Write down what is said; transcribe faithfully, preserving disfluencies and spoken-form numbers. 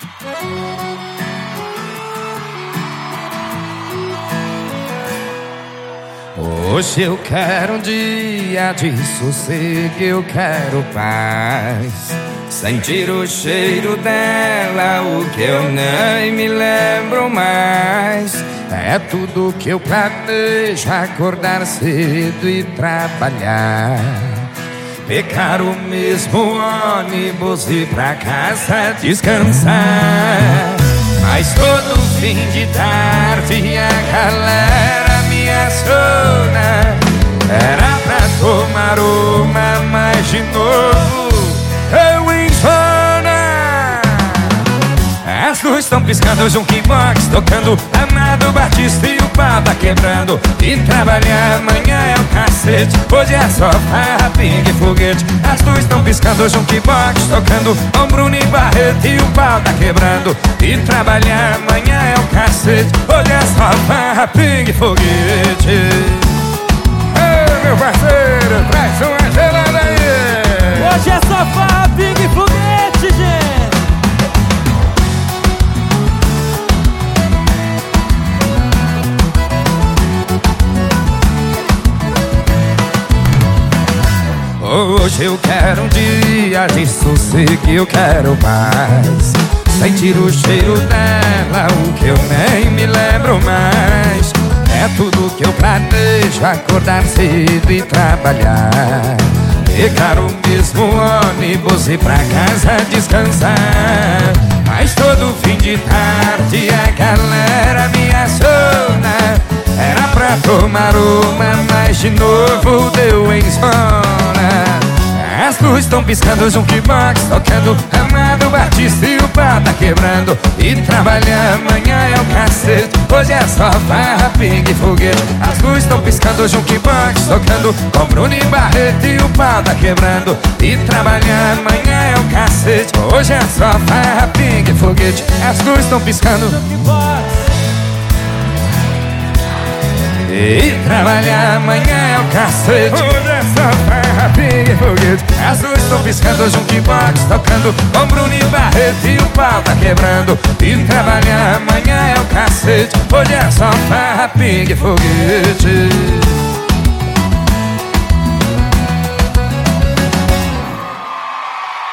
Hoje eu quero um dia de sossego, eu quero paz. Sentir o cheiro dela, o que eu nem me lembro mais. É tudo que eu planejo, acordar cedo e trabalhar. Pegar o mesmo ônibus e ir pra casa descansar. Mas todo fim de tarde a galera me aciona. Era pra tomar uma, mas de novo eu insona. As luzes estão piscando, jukebox tocando, Amado Batista e o pau tá quebrando. E trabalhar amanhã é o cacete, hoje é só farra, pingue e foguete. As luzes estão piscando, jukebox tocando, com Bruno e Barreto e o pau tá quebrando. E trabalhar amanhã é o cacete, hoje é só farra, pingue e foguete. Ei, meu parceiro, traz uma gelada aí. Hoje é só farra, pingue e foguete, gente. Hoje eu quero um dia de sossego, eu quero paz. Sentir o cheiro dela, o que eu nem me lembro mais. É tudo que eu planejo, acordar cedo e trabalhar. Pegar o mesmo ônibus e ir pra casa descansar. Mas todo fim de tarde a galera me aciona. Era pra tomar uma, mas de novo deu insônia. As luzes estão piscando, jukebox tocando, Amado Batista e o pau tá quebrando. E trabalhar amanhã é o cacete, hoje é só farra, pingue e foguete. As luzes estão piscando, jukebox tocando, com Bruno e Barreto e o pau tá quebrando. E trabalhar amanhã é o cacete, hoje é só farra, pingue e foguete. As luzes estão piscando, e trabalhar amanhã é o cacete, hoje é só farra, pingue e foguete. As luzes estão piscando, jukebox tocando, com Bruno e Barreto e o pau tá quebrando. E trabalhar amanhã é o cacete, hoje é só farra, pingue e foguete.